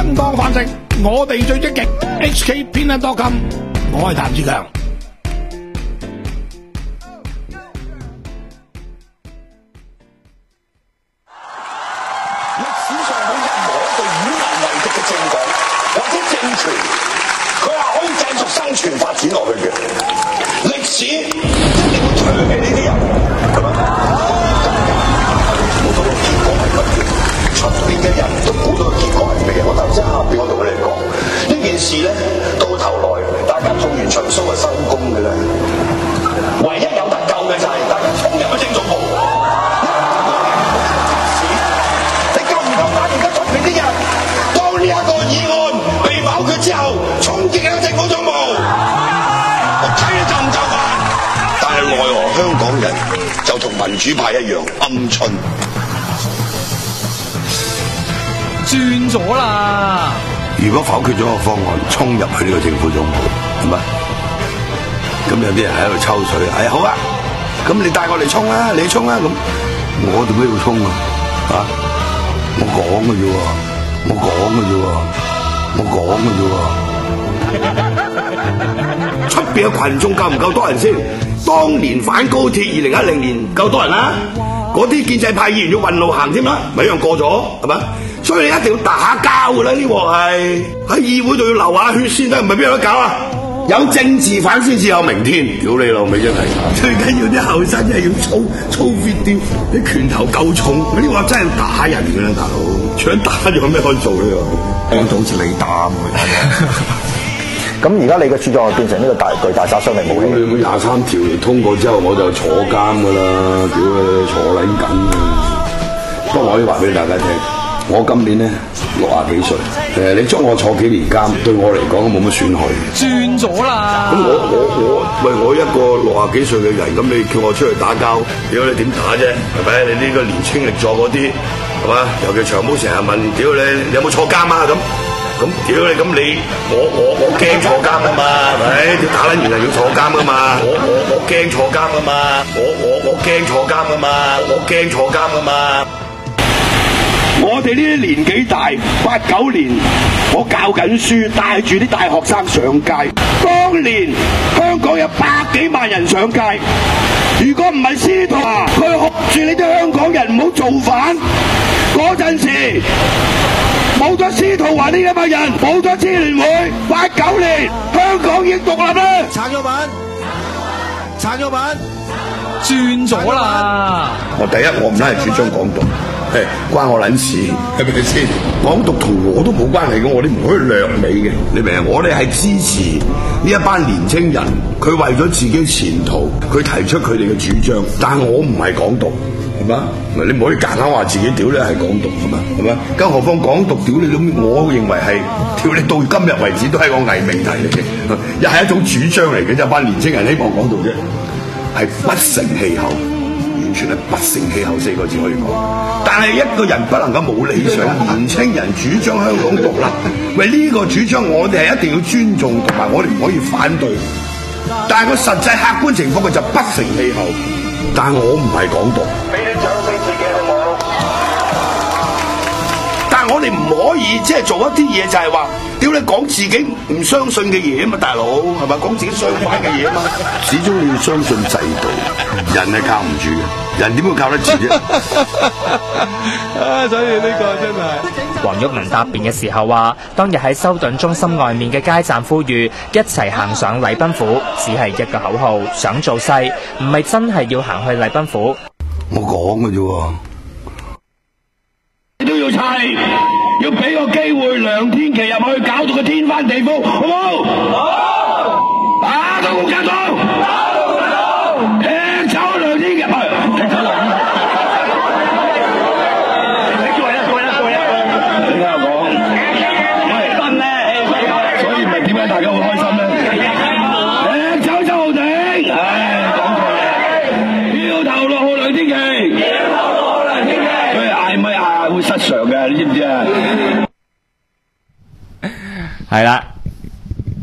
相當飯食，我哋最積極。HKPN.com， 我係譚志強。 歷史上冇任何一個以民為敵嘅政黨或者政權，佢話可以繼續生存發展落去嘅。歷史一定會唾棄呢啲人，係咪？估到個結果係乜嘢？出邊嘅人都估到個結果係咩？我頭先下邊我同你哋講呢件事咧，到頭來大家做完場 show 就收工嘅啦。唯一有得救嘅就係大家衝入去政總部。呢一個議案被否決之後，衝擊喺政府總部，我睇你就唔就範。但係奈何香港人就同民主派一樣鵪鶉。 轉咗啦！ 如果否決咗個方案，衝入去呢個政府總部，係咪？咁有啲人喺度抽水，好啊，咁你帶我嚟衝啦，你衝啦，咁我做咩要衝啊？啊，我講嘅啫喎。我講嘅啫喎，出邊嘅群眾夠唔夠多人先？當年反高鐵2010年夠多人啦，嗰啲建制派議員要運路行添啦，咪一樣過咗係咪？所以你一定要打交㗎啦，呢鑊係喺議會度要流下血先得，唔係邊有得搞啊？有政治犯先至有明天，屌你老味真係！最緊要啲後生真係要操 fit 啲，啲拳頭夠重，嗰啲話真係打人㗎啦，大佬！除咗打仲有咩可以做呢？講到好似你打咁嘅。 咁而家你嘅著作變成呢個巨大殺傷力武器。 你23條通過之後，我就坐監㗎啦，屌你坐撚緊嘅。不過我可以話俾大家聽。我今年咧60幾歲，你捉我坐幾年監，對我嚟講都冇乜損害。 轉咗啦！ 咁我一個60幾歲嘅人，咁你叫我出去打交，屌你點打啫？係咪？你呢個年青力壯嗰啲，係嘛？尤其長毛成日問，屌你有冇坐監啊？咁屌你咁你我驚坐監啊嘛，係咪？要打撚完人要坐監噶嘛？我驚坐監噶嘛？我驚坐監噶嘛？我驚坐監噶嘛？我哋呢啲年紀大，89年我教緊書，帶住啲大學生上街。當年香港有100幾萬人上街，如果唔係司徒佢喝住你啲香港人唔好造反，嗰陣時冇咗司徒華呢一班人，冇咗支聯會，89年香港已經獨立啦。 撐咗版，轉咗啦！ 第一，我唔係主張港獨。關我撚事，係咪先？港獨同我都冇關係嘅，我哋唔可以掠美嘅，你明啊？我哋係支持呢一班年青人，佢為咗自己前途，佢提出佢哋嘅主張，但係我唔係港獨，係嘛？你唔可以夾硬話自己屌你係港獨，係嘛？係嘛？更何況港獨屌你咁，我認為係屌你到今日為止都係個偽命題嚟嘅，又係一種主張嚟嘅，一班年青人希望港獨啫，係不成氣候。完全係不成氣候4個字可以講，但係一個人不能夠冇理想，年青人主張香港獨立，喂呢個主張我哋係一定要尊重，同埋我哋唔可以反對。但係個實際客觀情況佢就不成氣候，但係我唔係港獨。俾你掌聲自己好唔好？但係我哋唔可以即係做一啲嘢，就係話屌你講自己唔相信嘅嘢啊嘛，大佬係咪講自己相反嘅嘢啊嘛？始終你要相信制度，人係靠唔住嘅，人點會靠得住啫？ 所以呢個真係。 黃毓民答辯嘅時候話，當日喺修頓中心外面嘅街站呼籲一齊行上禮賓府，只係一個口號，想做勢，唔係真係要行去禮賓府。 我講嘅啫喎，你都要齊，要俾個機會梁天琦入去，搞到佢天翻地覆，好唔好？好！打到共產黨！打到共產黨！踢走梁天琦！踢走梁天琦！你過一！你聽我講，喂，分咧，所以咪點解大家好開心咧？踢走周浩鼎！講錯嘢，要投落去梁天琦！要投落去梁天琦！佢嗌咪嗌會失常嘅，你知唔知啊？ 係啦，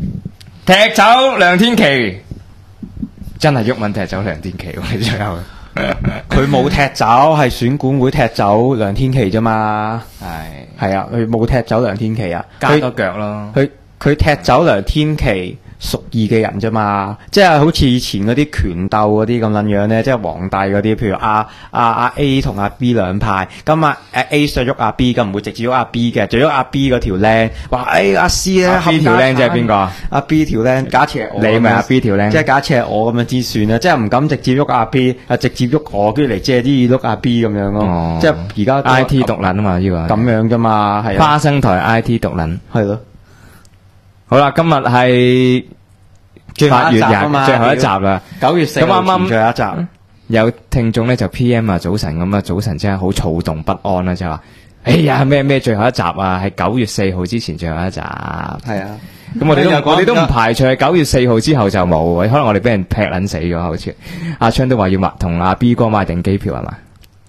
踢走梁天琦，真係毓民踢走梁天琦喎，最後佢冇踢走，係選管會踢走梁天琦啫嘛。係啊，佢冇踢走梁天琦啊， 加多腳咯。 佢踢走梁天琦屬意嘅人啫嘛，即係好似以前嗰啲拳鬥嗰啲咁撚樣咧，即係皇帝嗰啲，譬如阿 A 同阿 B 兩派，咁A 想喐阿 B， 咁唔會直接喐阿 B 嘅，就喐阿 B 嗰條僆，話阿 C 咧， 阿 B 條僆即係邊個？ 阿 B 條僆，假設係我， 你咪阿 B 條僆， 即係假設係我咁樣之算啦，即係唔敢直接喐阿 B， 係直接喐我，跟住嚟借啲嘢喐阿 B 咁樣咯。即係而家 I T 獨撚啊嘛，呢個咁樣啫嘛，係花生台 I T 獨撚， 係咯。 好啦，今日係8月20最後一集啦 ，9月4號前最後一集。 有聽眾咧就 P.M 啊，早晨咁啊，早晨真係好躁動不安啦，就話哎呀咩最後一集啊，係9月4號之前最後一集。係啊，咁我哋都唔排除係9月4號之後就冇，可能我哋俾人劈撚死咗，好似阿昌都話要同阿 B 哥買定機票係嘛？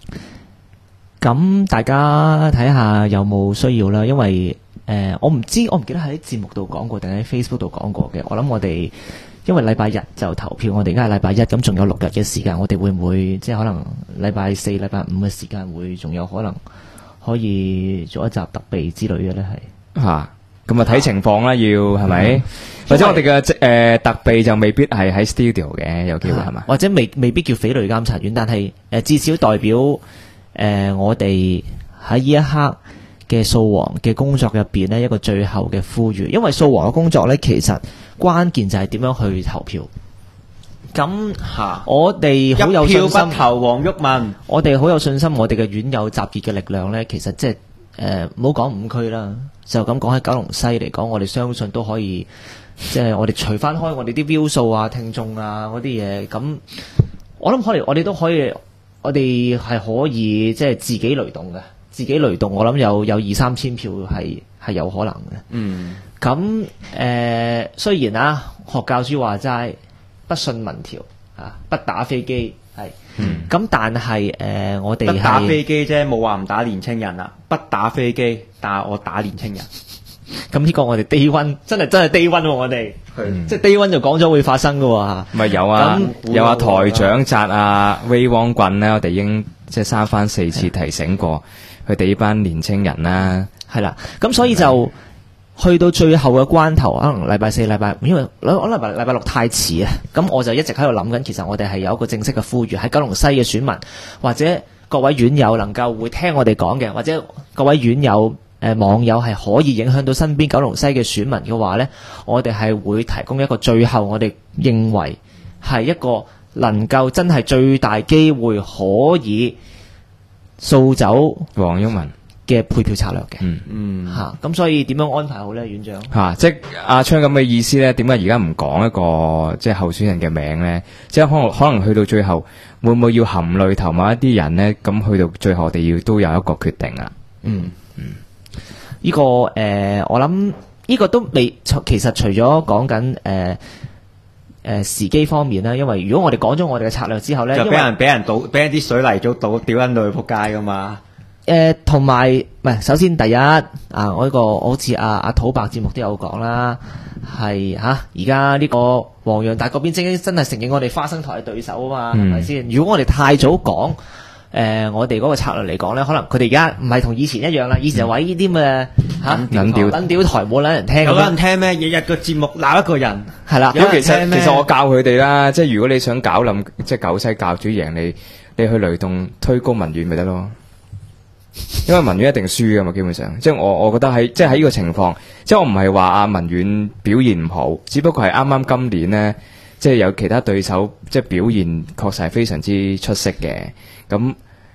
咁大家睇下有冇需要啦，因為我唔記得喺節目度講過定喺 Facebook 度講過嘅。我諗我哋因為禮拜日就投票，我哋而家係禮拜一，咁仲有6日嘅時間，我哋會唔會即係可能禮拜4、禮拜5嘅時間會仲有可能可以做一集特備之類嘅咧？係咁啊睇情況啦，要係咪？或者我哋嘅特備就未必係喺 studio 嘅，有機會係嘛？ 或者未必叫匪類監察院，但係至少代表我哋喺呢一刻嘅掃黃嘅工作入邊呢，一個最後嘅呼籲，因為掃黃嘅工作呢，其實關鍵就係點樣去投票。咁我哋好有信心，一票不投黃毓民。我哋好有信心，我哋嘅院友集結嘅力量呢，其實即係唔好講5區啦，就咁講喺九龍西嚟講，我哋相信都可以，即係我哋除翻開我哋啲 view 數啊、聽眾啊嗰啲嘢，咁我諗可能我哋都可以，我哋係可以即係自己雷動嘅。自己雷動，我諗有2-3千票係有可能嘅。咁雖然啊，學教書話齋不信民調不打飛機係。咁但係我哋係不打飛機啫，冇話唔打年青人啦。不打飛機，但係我打年青人。咁呢個我哋低溫真係低溫喎，我哋即係低溫就講咗會發生㗎喎。咪有啊，有啊台長扎啊威汪棍咧，我哋已經即係3番4次提醒過。佢哋呢班年青人啦，係啦，咁所以就去到最後嘅關頭，可能禮拜4、禮拜5，因為可能禮拜6太遲啊，咁我就一直喺度諗緊，其實我哋係有一個正式嘅呼籲，喺九龍西嘅選民或者各位院友能夠會聽我哋講嘅，或者各位院友網友係可以影響到身邊九龍西嘅選民嘅話呢，我哋係會提供一個最後我哋認為係一個能夠真係最大機會可以掃走黃毓民嘅配票策略嘅，咁所以點樣安排好咧，院長？即係阿昌咁嘅意思咧，點解而家唔講一個即係候選人嘅名咧？即係可能去到最後，會唔會要含淚投某一啲人咧？咁去到最後，我哋要都有一個決定啊。呢個我諗呢個都未，其實除咗講緊時機方面啦，因為如果我哋講咗我哋嘅策略之後咧，就俾人啲水泥做倒掉緊到去仆街噶嘛。同埋唔係，首先第一我呢個好似阿土白節目都有講啦，係而家呢個黃洋達嗰邊真係承認我哋花生台嘅對手啊嘛，係咪先？如果我哋太早講我哋嗰個策略嚟講咧，可能佢哋而家唔係同以前一樣啦。以前就話呢啲嘅撚屌台冇撚人聽，有撚人聽咩？日日個節目鬧一個人係啦。咁其實我教佢哋啦，即係如果你想搞冧即係九西教主贏你去雷動推高民怨咪得咯。因為民怨一定輸噶嘛，基本上即係我覺得喺即係喺呢個情況，即係我唔係話阿民怨表現唔好，只不過係啱啱今年呢，即係有其他對手即係表現確實係非常之出色嘅。咁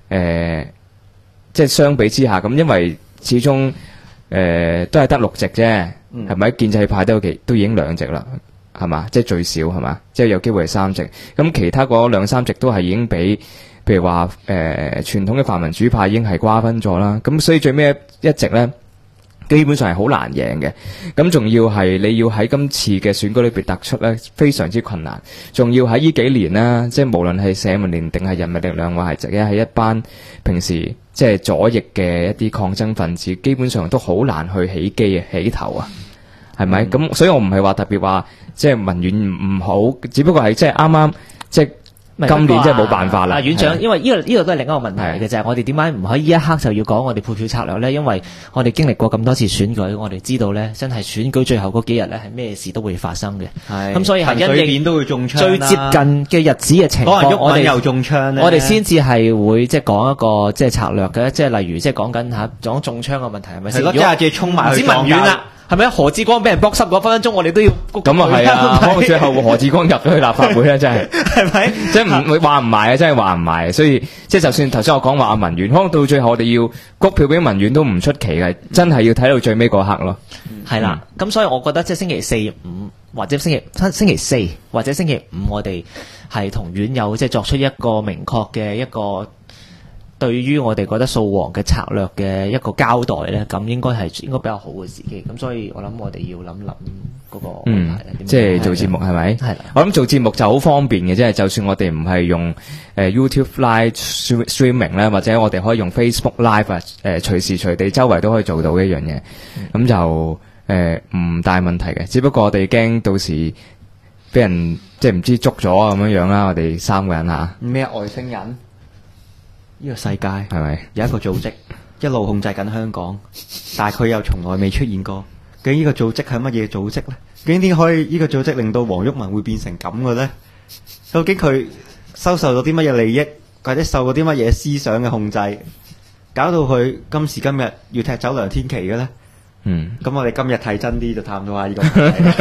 即係相比之下，咁因為始終都係得6席啫，係咪？建制派都已經2席啦，係嘛？即係最少係嘛？即係有機會係3席。咁其他嗰2-3席都係已經俾，譬如話傳統嘅泛民主派已經係瓜分咗啦。咁所以最尾一席咧，基本上係好難贏嘅。咁仲要係你要喺今次嘅選舉裏邊突出咧，非常之困難。仲要喺呢幾年啦，即係無論係社民連定係人民力量，或係一班平時即係左翼嘅一啲抗爭分子，基本上都好難去起頭啊，係咪？咁所以我唔係話特別話即係民怨唔好，只不過係即係啱啱即係今年真係冇辦法啦。 院長，因為呢個都係另一個問題嚟嘅，就係我哋點解唔可以呢一刻就要講我哋配票策略咧？因為我哋經歷過咁多次選舉，我哋知道咧，真係選舉最後嗰幾日咧係咩事都會發生嘅。咁所以係因應都會中槍最接近嘅日子嘅情況，我哋又中槍咧， 我哋先至係會即係講一個即係策略嘅，即係例如即係講緊講中槍嘅問題係咪先？ 即係衝埋去文苑啦。係咪何志光俾人搏濕嗰分分鐘，我哋都要咁啊係啊！不過最後何志光入咗去立法會咧，真係係咪？ 即係唔會話唔埋啊！真係話唔埋，所以即係就算頭先我講話阿文苑，可能到最後我哋要谷票俾文苑都唔出奇嘅，真係要睇到最尾嗰刻咯。 係啦，咁所以我覺得即係星期四五或者星期四或者星期五，我哋係同院友即係作出一個明確嘅一個。對於我哋覺得掃黃嘅策略嘅一個交代咧，咁應該比較好嘅時機。咁所以我諗我哋要諗嗰個安排即係做節目係咪？係啦。我諗做節目就好方便嘅，即係就算我哋唔係用YouTube Live Streaming 咧，或者我哋可以用 Facebook Live 隨時隨地周圍都可以做到一樣嘢。咁就唔大問題嘅，只不過我哋驚到時俾人即係唔知捉咗咁樣啦。我哋3個人嚇咩外星人？呢個世界係咪有一個組織一路控制緊香港，但係佢又從來未出現過。究竟呢個組織係乜嘢組織呢？究竟點可以呢個組織令到黃毓民會變成咁嘅呢？究竟佢收受到啲乜嘢利益，或者受到啲乜嘢思想嘅控制，搞到佢今時今日要踢走梁天琦嘅呢？咁我哋今日睇真啲就探討下呢個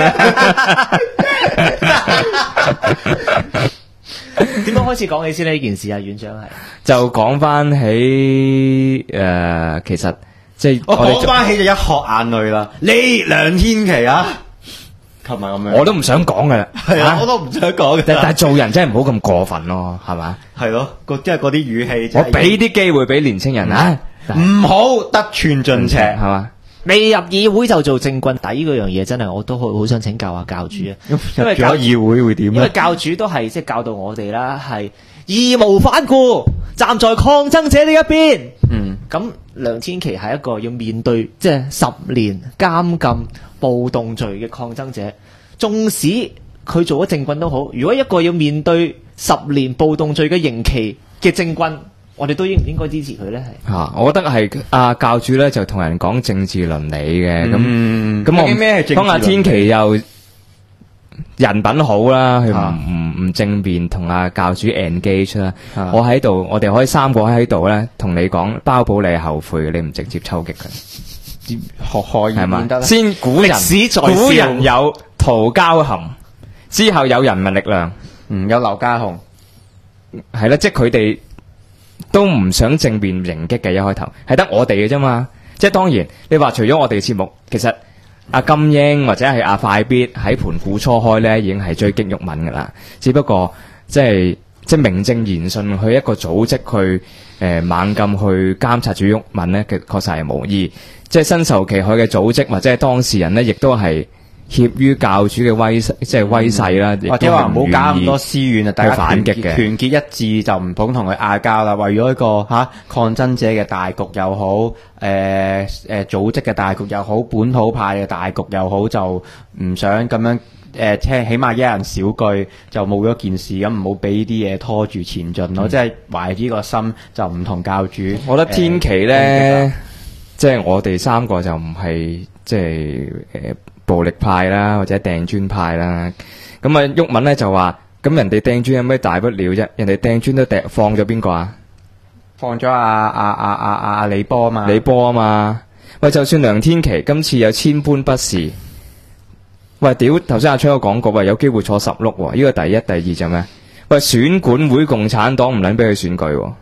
問題。 點樣開始講起先呢件事啊？院長係就講翻起其實即係我講翻起就一殼眼淚啦。你梁天琦啊，琴日咁樣， 我都唔想講噶， 係啊，我都唔想講嘅。 但係做人真係唔好咁過分咯，係嘛？ 係咯，即係嗰啲語氣。 我俾啲機會俾年青人啊， 唔好得寸進尺，係嘛？ 未入議會就做政棍底嗰樣嘢，真係我都好想請教下教主啊！ 因為入咗議會會點咧？ 因為教主都係即係教導我哋啦，係義無反顧站在抗爭者呢一邊。咁梁天琦係一個要面對即係10年監禁暴動罪嘅抗爭者，縱使佢做咗政棍都好，如果一個要面對10年暴動罪嘅刑期嘅政棍，我哋都應唔應該支持佢咧？係我覺得係教主咧就同人講政治倫理嘅，咁我當阿天琦又人品好啦，佢唔正面同阿教主 engage 啦。我喺度，我哋可以3個喺度咧，同你講包保你係後悔嘅，你唔直接抽擊佢， 可以係嘛？ 先古人有屠交含，之後有人民力量， 有劉家雄， 係啦，即係佢哋。都唔想正面迎擊嘅，一開頭係得我哋嘅啫嘛。即係當然你話除咗我哋嘅節目，其實阿金英或者係阿快必喺盤古初開咧已經係追擊毓民噶啦，只不過即係名正言順去一個組織去猛咁去監察住毓民咧，確實係無意。即係身受其害嘅組織或者係當事人咧，亦都係協於教主嘅威勢啦， 或者話唔好加咁多私怨啊，大家反擊嘅團結一致就唔好同佢拗交啦。為咗一個抗爭者嘅大局又好，組織嘅大局又好，本土派嘅大局又好，就唔想咁樣起碼一人少句就冇咗件事，咁唔好俾啲嘢拖住前進咯。即係懷住呢個心就唔同教主。 我覺得天琦咧，即係我哋3個就唔係即係暴力派啦，或者掟磚派啦，咁啊毓民咧就話，咁人哋掟磚有咩大不了啫？人哋掟磚都放咗邊個啊？ 放咗阿李波啊嘛。 李波啊嘛。喂，就算梁天琦今次有千般不是，喂屌！頭先阿昌有講過，喂有機會坐10碌，呢個第一、第二就咩？喂，選管會共產黨唔撚俾佢選舉，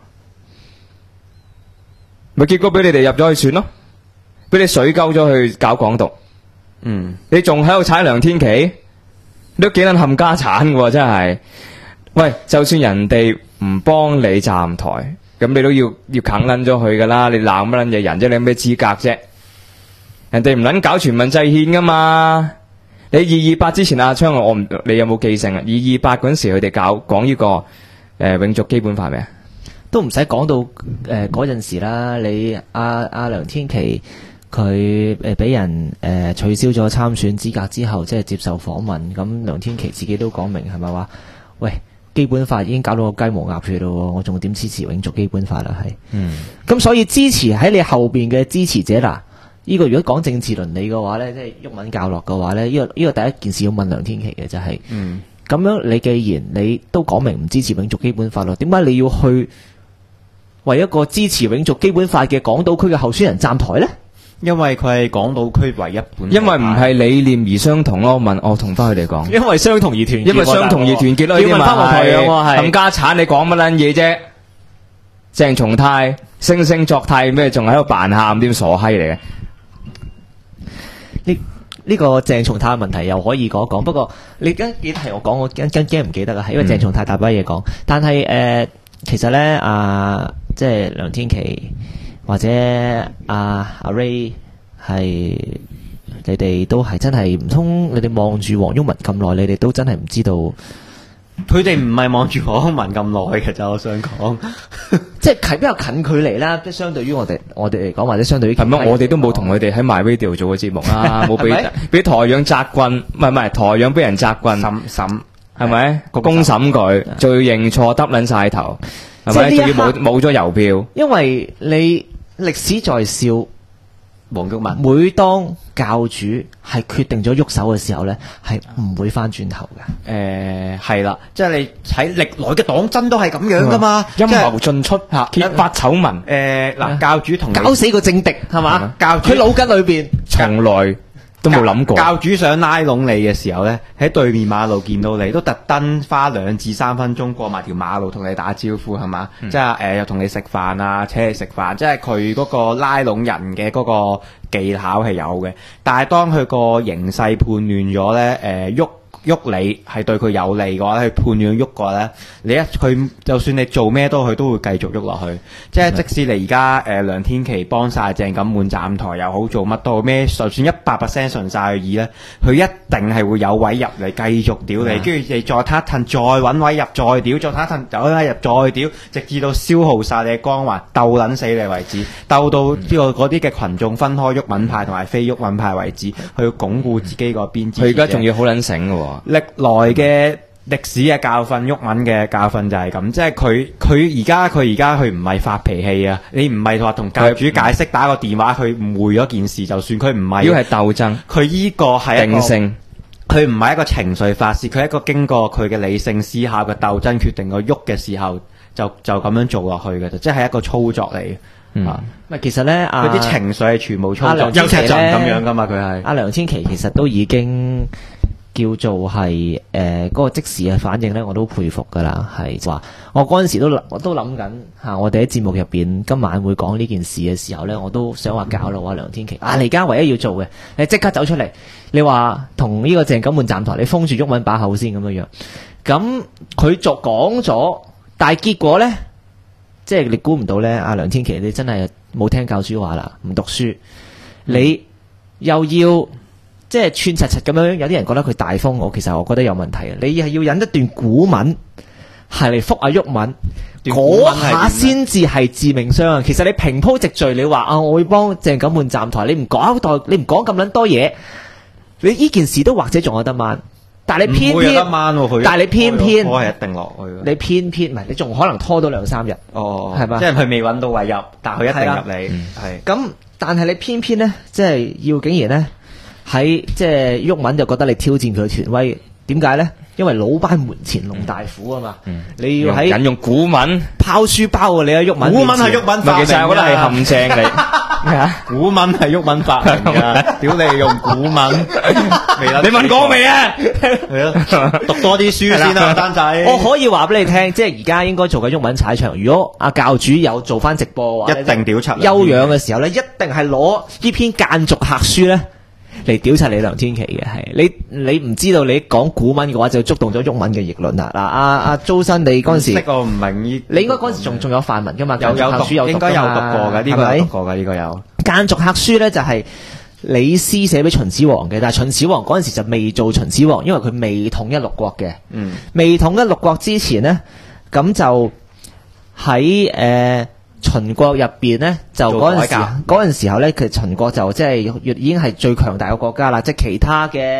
咪結果俾你哋入咗去選咯，俾你水溝咗去搞港獨。你仲喺度踩梁天琦，你都幾撚冚家產嘅真係。喂，就算人哋唔幫你站台，咁你都要啃撚咗佢噶啦。你鬧乜撚嘢人啫？你有咩資格啫？人哋唔撚搞全民制憲噶嘛？你228之前阿昌你有冇記性啊？228嗰陣時佢哋講呢個永續基本法未啊？ 都唔使講到嗰陣時啦。你阿梁天琦。佢俾人取消咗參選資格之後，即係接受訪問，咁梁天琦自己都講明係咪話，喂， 基本法已經搞到個雞毛鴨血咯，我仲點支持永續基本法啦？係，咁所以支持喺你後邊嘅支持者嗱，呢個如果講政治倫理嘅話咧，即係毓民教落嘅話咧，呢個第一件事要問梁天琦嘅就係，咁樣你既然你都講明唔支持永續基本法咯，點解你要去為一個支持永續基本法嘅港島區嘅候選人站台咧？ 因為佢係港島區唯一本， 因為唔係理念而相同咯。我同翻佢哋講， 因為相同而團結， 因為相同而團結咯。 要問翻我台樣喎，係冚家產，你講乜撚嘢啫？鄭松泰惺惺作態咩？仲喺度扮喊啲傻閪嚟嘅。 呢個鄭松泰嘅問題又可以講一講，不過你跟幾題我講，我驚唔記得啊，係因為鄭松泰大把嘢講。但係其實咧即係梁天琦或者阿 Ray 係你哋都係真係唔通你哋望住黃毓民咁耐，你哋都真係唔知道？ 佢哋唔係望住黃毓民咁耐嘅，就我想講， 即係比較近距離啦。即係相對於我哋嚟講，或者相對於係乜？我哋都冇同佢哋喺 MyRadio 做過節目啦，冇俾台樣責棍，唔係台樣俾人責棍審係咪？公審佢，仲要認錯耷撚晒頭，係咪？仲要冇咗郵票， 因為你歷史在笑。 黃毓民每當教主係決定咗喐手嘅時候咧，係唔會翻轉頭嘅。 係啦，即係你喺歷來嘅黨爭都係咁樣噶嘛， 陰謀盡出，揭發醜聞。 嗱，教主同搞死個政敵係嘛？ 教主佢腦筋裏邊從來都冇諗過。 教主想拉攏你嘅時候咧，喺對面馬路見到你，都特登花2至3分鐘過埋條馬路同你打招呼係嘛？即係又同你食飯啊，請你食飯，即係佢嗰個拉攏人嘅嗰個技巧係有嘅。但係當佢個形勢判亂咗咧，喐你係對佢有利嘅話咧，佢判斷喐過咧，佢就算你做咩都佢都會繼續喐落去。即係即使你而家梁天琦幫晒鄭錦滿站台又好，做乜都好咩，就算100% 順晒佢意咧，佢一定係會有位入嚟繼續屌你，跟住你再撻一褪，再揾位入再屌，再撻一褪，再揾位入再屌，直至到消耗晒你嘅光環，鬥撚死你為止，鬥到呢個嗰啲嘅群眾分開毓民派同埋非毓民派為止，去鞏固自己嗰邊。 佢而家仲要好撚醒嘅喎。 歷來嘅歷史嘅教訓，毓民嘅教訓就係咁，即係佢而家佢唔係發脾氣啊！你唔係話同教主解釋打個電話，佢誤會咗件事，就算佢唔係， 要係鬥爭， 佢依個係定性， 佢唔係一個情緒發泄，佢係一個經過佢嘅理性思考嘅鬥爭決定個喐嘅時候，就咁樣做落去嘅啫，即係一個操作嚟嘅。 其實咧， 佢啲情緒係全部操作，有劇陣咁樣噶嘛，佢係阿梁天琦其實都已經叫做係嗰個即時嘅反應咧，我都佩服噶啦。係話我嗰陣時我都諗緊嚇，我哋喺節目入邊今晚會講呢件事嘅時候咧，我都想話搞咯。梁天琦你而家唯一要做嘅，你即刻走出嚟，你話同呢個鄭錦滿站台，你封住毓民把口先咁樣樣。咁佢就講咗，但係結果咧，即係你估唔到咧，阿梁天琦你真係冇聽教主話啦，唔讀書，你又要。即係串柒柒咁樣，有啲人覺得佢大風，其實我覺得有問題啊！你係要引一段古文係嚟覆阿毓民，嗰下先至係致命傷啊！其實你平鋪直敘，你話我會幫鄭錦滿站台，你唔講咁撚多嘢，你呢件事都或者仲有得掹，但係你偏偏，但係你偏偏， 我係一定落去。 你偏偏唔係，你仲可能拖到2-3日，係嘛？ 即係佢未揾到位入，但係佢一定入嚟。係咁，但係你偏偏咧，即係要竟然咧。喺即係毓民就覺得你挑戰佢嘅權威，點解咧？因為老班門前弄大虎啊嘛，你要喺引用古文拋書包啊！你喺毓民， 古文係毓民發明， 其實我覺得係陷阱嚟。 古文係毓民發明噶，屌你用古文， 你問過未啊？ 係啊，讀多啲書先啦，丹仔。 我可以話俾你聽，即係而家應該做緊毓民踩場。如果阿教主有做翻直播嘅話， 一定屌柒。 休養嘅時候咧，一定係攞呢篇間續客書咧。嚟屌柒你梁天琦嘅係你唔知道你講古文嘅話就觸動咗毓民嘅議論啦。嗱，阿周生你嗰陣時我唔明你應該嗰陣時仲有範文噶嘛？ 有讀應該有讀過嘅，呢個有讀過嘅，呢個有間續客書咧，就係李斯寫俾秦始皇嘅，但係秦始皇嗰陣時就未做秦始皇，因為佢未統一六國嘅。未統一六國之前呢，咁就喺秦國入邊咧，就嗰陣時候咧，其實秦國就即係已經係最強大嘅國家啦。即係其他嘅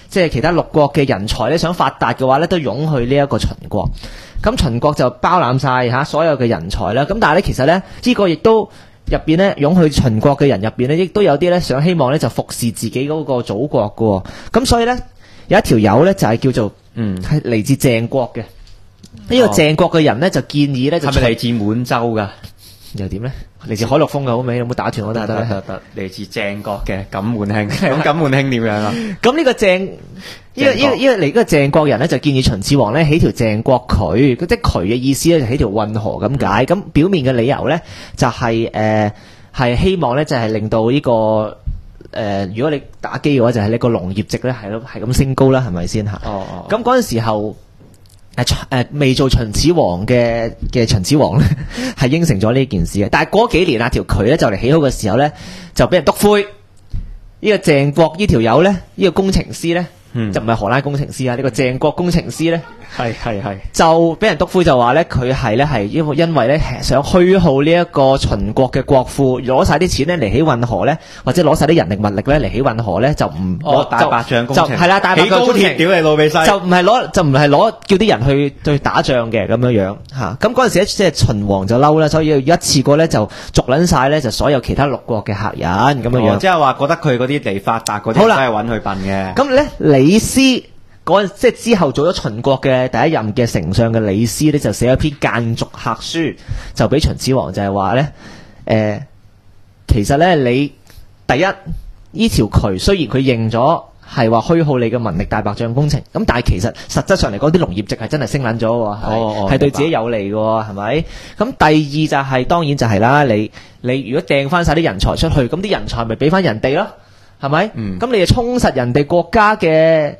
即係其他六國嘅人才咧想發達嘅話咧，都湧去呢一個秦國。咁秦國就包攬晒所有嘅人才啦。咁但係咧，其實咧呢個亦都入邊咧湧去秦國嘅人入邊咧，亦都有啲咧想希望咧就服侍自己嗰個祖國嘅。咁所以咧有一條友咧就係叫做係嚟自鄭國嘅。呢個鄭國嘅人咧就建議咧就係咪嚟自滿洲噶？ 又點咧？嚟自海陸豐嘅好未？有冇打斷我得？ 得，嚟自鄭國嘅錦滿兄。咁錦滿兄點樣啊？ 咁呢個鄭呢個鄭國人咧就建議秦始皇咧起條鄭國渠，即係渠嘅意思咧就起條運河咁解。咁表面嘅理由咧就係係希望咧就係令到呢個如果你打機嘅話就係你個農業值咧係咁升高啦，係咪先嚇？咁嗰陣時候。未做秦始皇嘅秦始皇咧，係應承咗呢件事嘅。但係過幾年條渠咧就嚟起好嘅時候咧，就俾人督灰。呢個鄭國呢條友咧，呢個工程師咧，就唔係荷蘭工程師啊，呢個鄭國工程師咧，係就俾人督灰，就話咧佢係因為咧想虛耗呢一個秦國嘅國庫，攞晒啲錢咧嚟起運河咧，或者攞晒啲人力物力咧嚟起運河咧，就唔大白象工程， 係啦，大白象工程， 起高鐵屌你老味西， 就唔係攞叫啲人去打仗嘅咁樣嚇。咁嗰陣時咧，即係秦王就嬲啦，所以一次過咧就逐撚晒咧就所有其他六國嘅客人咁樣。 即係話覺得佢嗰啲嚟發達嗰啲都係揾佢笨嘅。 咁咧李斯即係之後做咗秦國嘅第一任嘅丞相嘅李斯咧，就寫咗篇諫逐客書，就俾秦始皇就係話咧，其實咧你第一呢條渠雖然佢認咗係話虛耗你嘅民力大白象工程，咁但係其實實質上嚟講啲農業值係真係升撚咗喎，係對自己有利嘅喎，係咪？咁第二就係當然就係啦，你如果掟翻晒啲人才出去，咁啲人才咪俾翻人哋咯。係咪？咁你就充實人哋國家嘅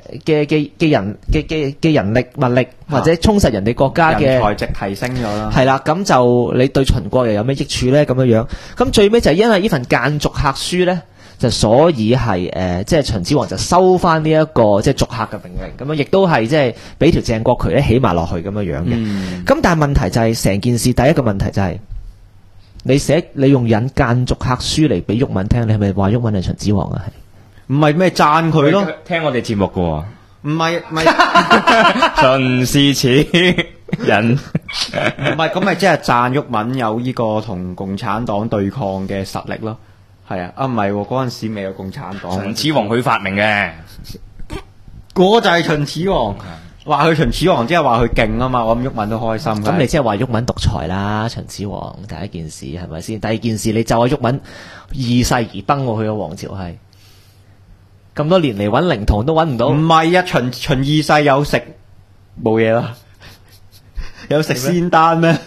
人力物力，或者充實人哋國家嘅人才值提升咗啦。 係啦，咁就你對秦國又有咩益處咧？咁樣樣，咁最尾就係因為呢份諫逐客書咧，就所以係即係秦始皇就收翻呢一個即係逐客嘅命令，咁樣亦都係即係俾條鄭國渠咧起埋落去咁樣樣嘅。咁但係問題就係成件事第一個問題就係。你用引諫逐客書嚟俾毓民聽，你係咪話毓民係秦始皇啊？係唔係咩讚佢咯？ 聽我哋節目嘅喎， 唔係秦是此人， 唔係咁咪即係讚毓民有呢個同共產黨對抗嘅實力咯？係啊，唔係嗰陣時未有共產黨， 秦始皇佢發明嘅， 嗰就係秦始皇。話佢秦始皇即係話佢勁啊嘛，我諗毓民都開心。 咁你即係話毓民獨裁啦，秦始皇第一件事係咪先？第二件事你就係毓民二世而崩喎，佢個王朝係咁多年嚟揾靈童都揾唔到。 唔係啊，秦二世有食冇嘢啦，有食仙丹咩？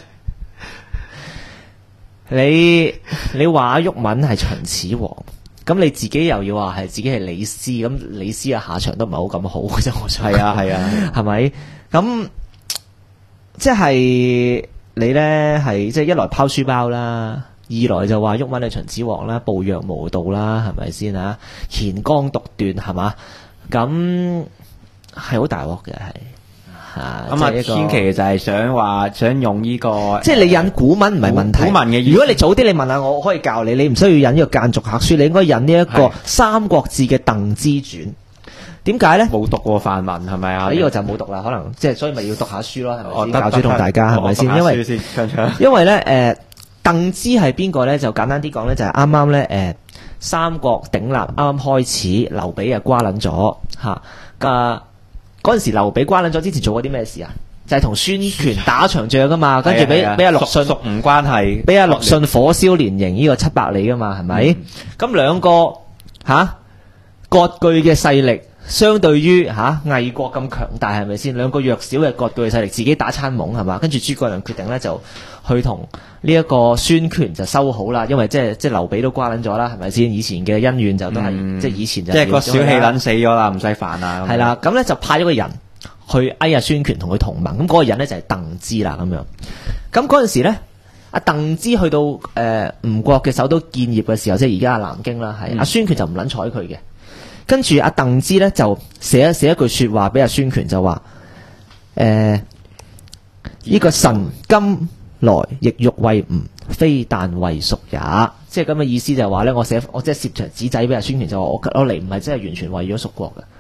你話毓民係秦始皇？咁你自己又要話係自己係李斯，咁李斯嘅下場都唔係好咁好嘅啫。我想係啊， 係咪？咁即係你咧係即係一來拋書包啦，二來就話毓民係秦始皇啦，暴虐無道啦，係咪先啊？乾綱獨斷係嘛？咁係好大鑊嘅係。 咁啊，千祈就係想用呢個， 即係你引古文唔係問題。 古文嘅意思， 如果你早啲你問下我可以教你，你唔需要引呢個諫逐客書，你應該引呢一個《三國志》嘅鄧之傳。點解咧？ 冇讀過範文係咪啊？ 呢個就冇讀啦，可能即係所以咪要讀下書咯，係咪先？教書同大家係咪先？因為咧鄧之係邊個咧？就簡單啲講咧，就係啱啱咧三國鼎立啱啱開始，劉備啊瓜撚咗嚇嗰陣時劉備瓜撚咗之前做過啲咩事啊？就係同孫權打場仗噶嘛，跟住俾阿陸遜屬唔關係， 俾阿陸遜火燒連營呢個700里噶嘛，係咪？咁兩個割據嘅勢力，相對於魏國咁強大，係咪先？兩個弱小嘅割據勢力，自己打餐懵係嘛？跟住諸葛亮決定咧就去同呢一個孫權就修好啦，因為即係劉備都瓜撚咗啦，係咪先？以前嘅恩怨就都係即係以前就即係個小氣撚死咗啦，唔使煩啦。 係啦，咁咧就派咗個人去哀阿孫權同佢同盟，咁嗰個人咧就係鄧之啦咁樣。咁嗰陣時咧，阿鄧之去到吳國嘅首都建業嘅時候，即係而家南京啦，係阿孫權就唔撚睬佢嘅。跟住阿鄧之咧就寫一句說話俾阿孫權，就話呢個臣今來亦欲為吳，非但為蜀也。即係咁嘅意思就係話咧，我即係攝長紙仔俾阿孫權，就話我嚟唔係真係完全為咗蜀國嘅，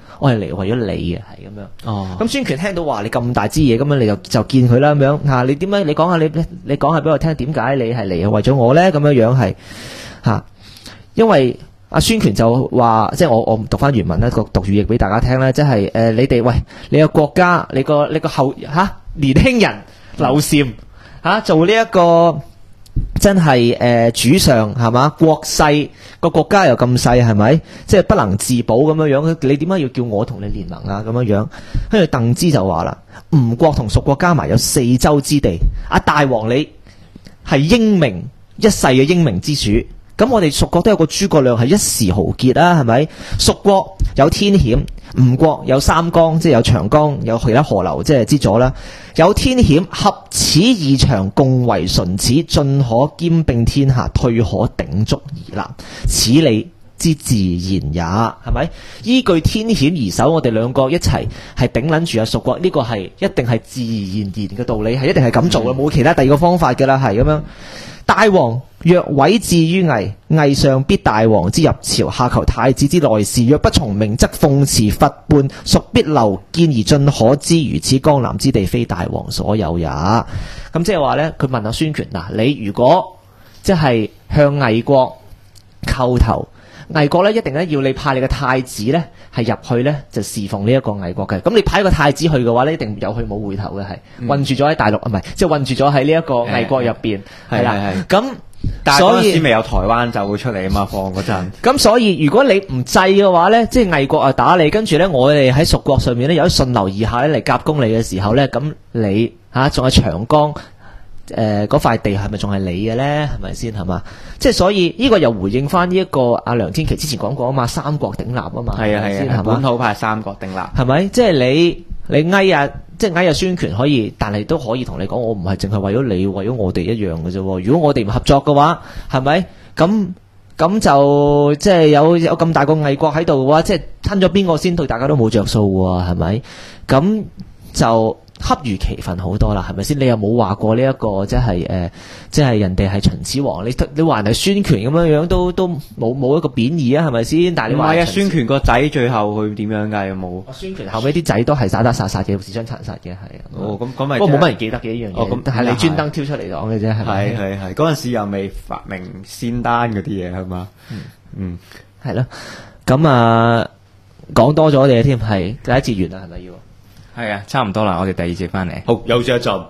我係嚟為咗你嘅，係咁樣。 哦， 咁孫權聽到話你咁大支嘢，咁樣你就見佢啦咁樣嚇，你點解？你講下你講下俾我聽，點解你係嚟為咗我咧？咁樣係嚇，因為阿孫權就話，即係我讀翻原文咧，讀語譯俾大家聽咧，即係你哋喂，你個國家，你個後年輕人劉禪做呢一個真係主上係嘛？國勢個國家又咁細係咪？即係不能自保咁樣樣，你點解要叫我同你聯盟啊？咁樣樣，跟住鄧芝就話啦，吳國同蜀國加埋有4州之地，阿大王你係英明一世嘅英明之主。咁我哋蜀國都有個諸葛亮係一時豪傑啊，係咪？蜀國有天險，吳國有三江，即係有長江，有其他河流，即係之左啦。有天險，合此二長，共為唇齒，進可兼並天下，退可鼎足而立，此理之自然也，係咪？依據天險而守，我哋兩個一齊係頂撚住阿蜀國，呢個係一定係自然嘅道理，係一定係咁做嘅，冇其他第二個方法嘅啦，係咁樣。大王若委置於魏，魏上必大王之入朝，下求太子之內事。若不從命，則奉辭罰叛，蜀必留見而進可知。如此江南之地，非大王所有也。咁即係話呢，佢問阿孫權嗱，你如果即係向魏國叩頭，魏國呢一定咧要你派你嘅太子呢係入去呢，就侍奉呢一個魏國嘅。咁你派一個太子去嘅話呢，一定有去冇回頭嘅，係困住咗喺大陸，唔係即係困住咗喺呢一個魏國入邊，係啦。咁但係嗰陣時未有台灣就會出嚟啊嘛，放嗰陣。咁所以如果你唔制嘅話呢，即係魏國啊打你，跟住呢我哋喺蜀國上面呢，有啲順流而下呢嚟夾攻你嘅時候呢，咁你仲係長江嗰塊地係咪仲係你嘅咧？係咪先係嘛？即係所以呢個又回應翻呢一個阿梁天琦之前講過啊嘛，三國鼎立啊嘛。係啊係啊，本土派三國鼎立係咪？即係你翳啊，即係翳啊孫權可以，但係都可以同你講，我唔係淨係為咗你，為咗我哋一樣嘅啫。如果我哋唔合作嘅話，係咪？咁就即係有咁大個魏國喺度嘅話，即係吞咗邊個先對大家都冇着數喎，係咪？咁就恰如其分好多啦，係咪先？你又冇話過呢一個即係人哋係秦始皇，你話人係孫權咁樣樣都冇一個貶義啊，係咪先？但係你話啊，孫權個仔最後佢點樣㗎？有冇？孫權後尾啲仔都係打殺嘅，自相殘殺嘅，係啊。哦，咁咪不過冇乜人記得嘅一樣嘢。咁但係你專登挑出嚟講嘅啫，係咪？係嗰陣時又未發明仙丹嗰啲嘢係嘛？嗯，係咯。咁講多咗嘢添，係第一節完啦，係咪要？ 係啊，差唔多啦，我哋第二節翻嚟。 好，休息一陣。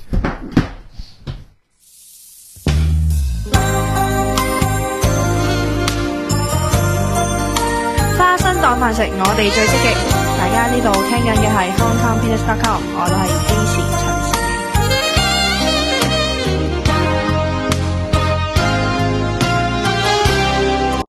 花生當飯食，我哋最積極。大家呢度聽緊嘅係 HongKongPeanuts.com，我都係支持。